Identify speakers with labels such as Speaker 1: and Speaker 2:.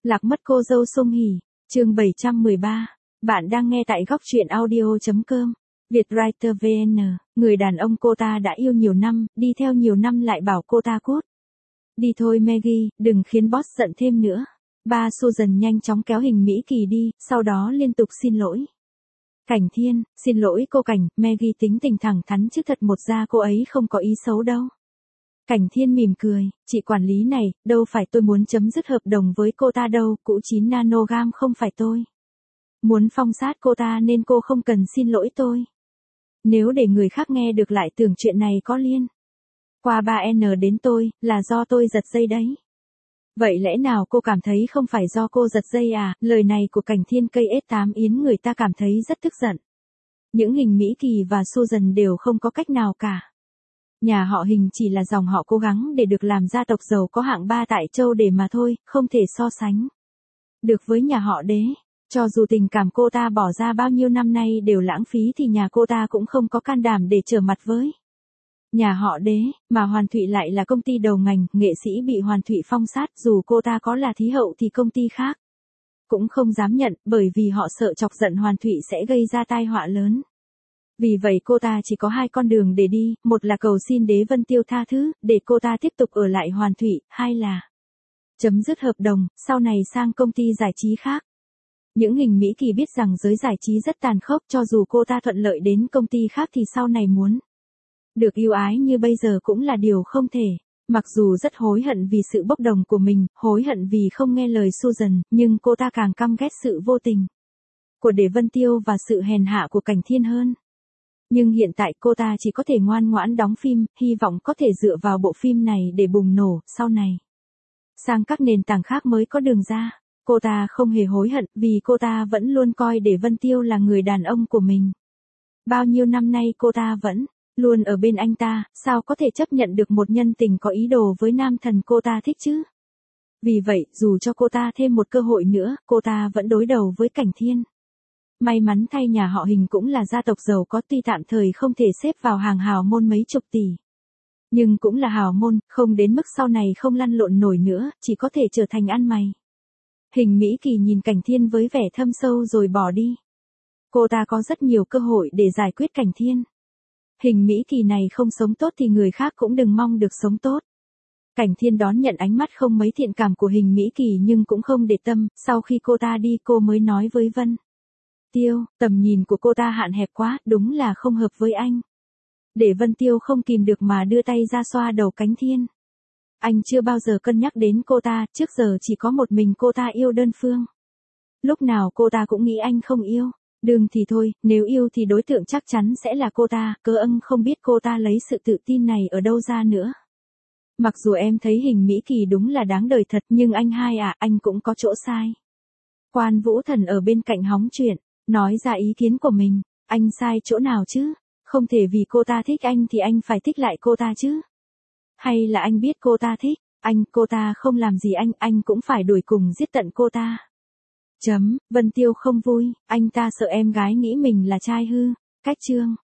Speaker 1: Lạc mất cô dâu Song Hỷ, chương 713. Bạn đang nghe tại góc truyện audio.com. Vietwriter VN, người đàn ông cô ta đã yêu nhiều năm, đi theo nhiều năm lại bảo cô ta cút. Đi thôi Maggie, đừng khiến boss giận thêm nữa. Ba Susan nhanh chóng kéo Hình Mỹ Kỳ đi, sau đó liên tục xin lỗi. Cảnh Thiên, xin lỗi cô Cảnh, Maggie tính tình thẳng thắn chứ thật một ra cô ấy không có ý xấu đâu. Cảnh Thiên mỉm cười, chị quản lý này, đâu phải tôi muốn chấm dứt hợp đồng với cô ta đâu, cũ 9 nanogam không phải tôi muốn phong sát cô ta nên cô không cần xin lỗi tôi. Nếu để người khác nghe được lại tưởng chuyện này có liên qua 3N đến tôi, là do tôi giật dây đấy. Vậy lẽ nào cô cảm thấy không phải do cô giật dây à? Lời này của Cảnh Thiên cây S8 yến người ta cảm thấy rất tức giận. Những Hình Mỹ Kỳ và Susan đều không có cách nào cả. Nhà họ Hình chỉ là dòng họ cố gắng để được làm gia tộc giàu có hạng 3 tại châu để mà thôi, không thể so sánh được với nhà họ Đế. Cho dù tình cảm cô ta bỏ ra bao nhiêu năm nay đều lãng phí thì nhà cô ta cũng không có can đảm để trở mặt với nhà họ Đế, mà Hoàn Thụy lại là công ty đầu ngành, nghệ sĩ bị Hoàn Thụy phong sát, dù cô ta có là thí hậu thì công ty khác cũng không dám nhận, bởi vì họ sợ chọc giận Hoàn Thụy sẽ gây ra tai họa lớn. Vì vậy cô ta chỉ có hai con đường để đi, một là cầu xin Đế Vân Tiêu tha thứ, để cô ta tiếp tục ở lại Hoàn Thụy, hai là chấm dứt hợp đồng, sau này sang công ty giải trí khác. Những Hình Mỹ Kỳ biết rằng giới giải trí rất tàn khốc, cho dù cô ta thuận lợi đến công ty khác thì sau này muốn được yêu ái như bây giờ cũng là điều không thể. Mặc dù rất hối hận vì sự bốc đồng của mình, hối hận vì không nghe lời Susan, nhưng cô ta càng căm ghét sự vô tình của Đế Vân Tiêu và sự hèn hạ của Cảnh Thiên hơn. Nhưng hiện tại cô ta chỉ có thể ngoan ngoãn đóng phim, hy vọng có thể dựa vào bộ phim này để bùng nổ, sau này sang các nền tảng khác mới có đường ra. Cô ta không hề hối hận, vì cô ta vẫn luôn coi Đế Vân Tiêu là người đàn ông của mình. Bao nhiêu năm nay cô ta vẫn luôn ở bên anh ta, sao có thể chấp nhận được một nhân tình có ý đồ với nam thần cô ta thích chứ? Vì vậy, dù cho cô ta thêm một cơ hội nữa, cô ta vẫn đối đầu với Cảnh Thiên. May mắn thay nhà họ Hình cũng là gia tộc giàu có, tuy tạm thời không thể xếp vào hàng hào môn mấy chục tỷ. Nhưng cũng là hào môn, không đến mức sau này không lăn lộn nổi nữa, chỉ có thể trở thành ăn mày. Hình Mỹ Kỳ nhìn Cảnh Thiên với vẻ thâm sâu rồi bỏ đi. Cô ta có rất nhiều cơ hội để giải quyết Cảnh Thiên. Hình Mỹ Kỳ này không sống tốt thì người khác cũng đừng mong được sống tốt. Cảnh Thiên đón nhận ánh mắt không mấy thiện cảm của Hình Mỹ Kỳ nhưng cũng không để tâm, sau khi cô ta đi cô mới nói với Vân Tiêu, tầm nhìn của cô ta hạn hẹp quá, đúng là không hợp với anh. Để Vân Tiêu không kìm được mà đưa tay ra xoa đầu Cảnh Thiên. Anh chưa bao giờ cân nhắc đến cô ta, trước giờ chỉ có một mình cô ta yêu đơn phương. Lúc nào cô ta cũng nghĩ anh không yêu. Đừng thì thôi, nếu yêu thì đối tượng chắc chắn sẽ là cô ta, cơ ân không biết cô ta lấy sự tự tin này ở đâu ra nữa. Mặc dù em thấy Hình Mỹ Kỳ đúng là đáng đời thật, nhưng anh hai à, anh cũng có chỗ sai. Quan Vũ Thần ở bên cạnh hóng chuyện, nói ra ý kiến của mình, anh sai chỗ nào chứ? Không thể vì cô ta thích anh thì anh phải thích lại cô ta chứ? Hay là anh biết cô ta thích cô ta không làm gì anh cũng phải đuổi cùng giết tận cô ta. Vân Tiêu không vui, anh ta sợ em gái nghĩ mình là trai hư. Cách chương